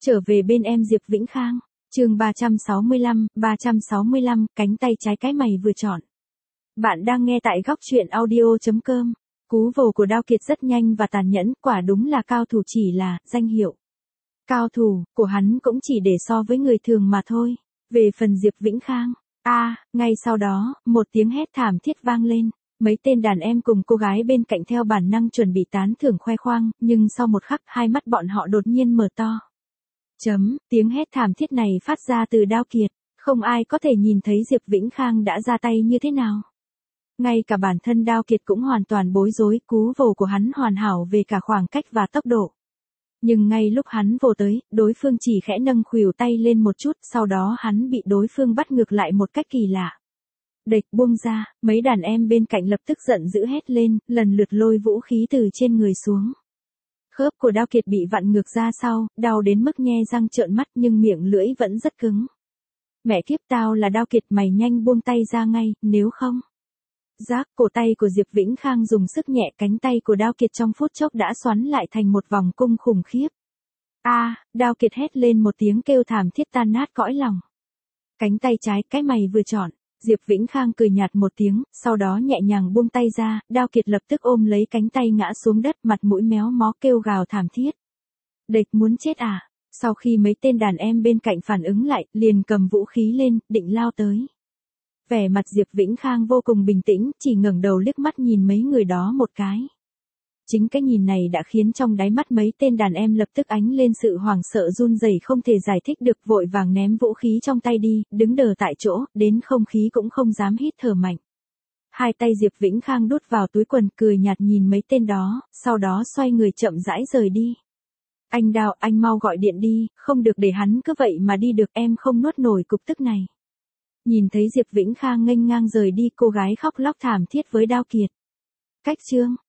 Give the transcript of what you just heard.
Trở về bên em Diệp Vĩnh Khang, chương 365, cánh tay trái cái mày vừa chọn. Bạn đang nghe tại góc truyện audio.com. Cú vồ của Đao Kiệt rất nhanh và tàn nhẫn, quả đúng là cao thủ chỉ là danh hiệu. Cao thủ của hắn cũng chỉ để so với người thường mà thôi. Về phần Diệp Vĩnh Khang, ngay sau đó, một tiếng hét thảm thiết vang lên. Mấy tên đàn em cùng cô gái bên cạnh theo bản năng chuẩn bị tán thưởng khoe khoang, nhưng sau một khắc hai mắt bọn họ đột nhiên mở to. Tiếng hét thảm thiết này phát ra từ Đao Kiệt, không ai có thể nhìn thấy Diệp Vĩnh Khang đã ra tay như thế nào. Ngay cả bản thân Đao Kiệt cũng hoàn toàn bối rối, cú vồ của hắn hoàn hảo về cả khoảng cách và tốc độ. Nhưng ngay lúc hắn vồ tới, đối phương chỉ khẽ nâng khuỷu tay lên một chút, sau đó hắn bị đối phương bắt ngược lại một cách kỳ lạ. Địch buông ra, mấy đàn em bên cạnh lập tức giận dữ hét lên, lần lượt lôi vũ khí từ trên người xuống. Khớp của Đao Kiệt bị vặn ngược ra sau, đau đến mức nhe răng trợn mắt nhưng miệng lưỡi vẫn rất cứng. Mẹ kiếp tao là Đao Kiệt, mày nhanh buông tay ra ngay, nếu không. Rác, cổ tay của Diệp Vĩnh Khang dùng sức nhẹ, cánh tay của Đao Kiệt trong phút chốc đã xoắn lại thành một vòng cung khủng khiếp. Đao Kiệt hét lên một tiếng kêu thảm thiết tan nát cõi lòng. Cánh tay trái cái mày vừa chọn. Diệp Vĩnh Khang cười nhạt một tiếng, sau đó nhẹ nhàng buông tay ra, Đao Kiệt lập tức ôm lấy cánh tay ngã xuống đất, mặt mũi méo mó kêu gào thảm thiết. Địch muốn chết à? Sau khi mấy tên đàn em bên cạnh phản ứng lại, liền cầm vũ khí lên, định lao tới. Vẻ mặt Diệp Vĩnh Khang vô cùng bình tĩnh, chỉ ngẩng đầu liếc mắt nhìn mấy người đó một cái. Chính cái nhìn này đã khiến trong đáy mắt mấy tên đàn em lập tức ánh lên sự hoảng sợ run rẩy không thể giải thích được, vội vàng ném vũ khí trong tay đi, đứng đờ tại chỗ, đến không khí cũng không dám hít thở mạnh. Hai tay Diệp Vĩnh Khang đút vào túi quần, cười nhạt nhìn mấy tên đó, sau đó xoay người chậm rãi rời đi. Anh Đào, anh mau gọi điện đi, không được để hắn cứ vậy mà đi được, em không nuốt nổi cục tức này. Nhìn thấy Diệp Vĩnh Khang nghênh ngang rời đi, cô gái khóc lóc thảm thiết với Đao Kiệt. Cách chương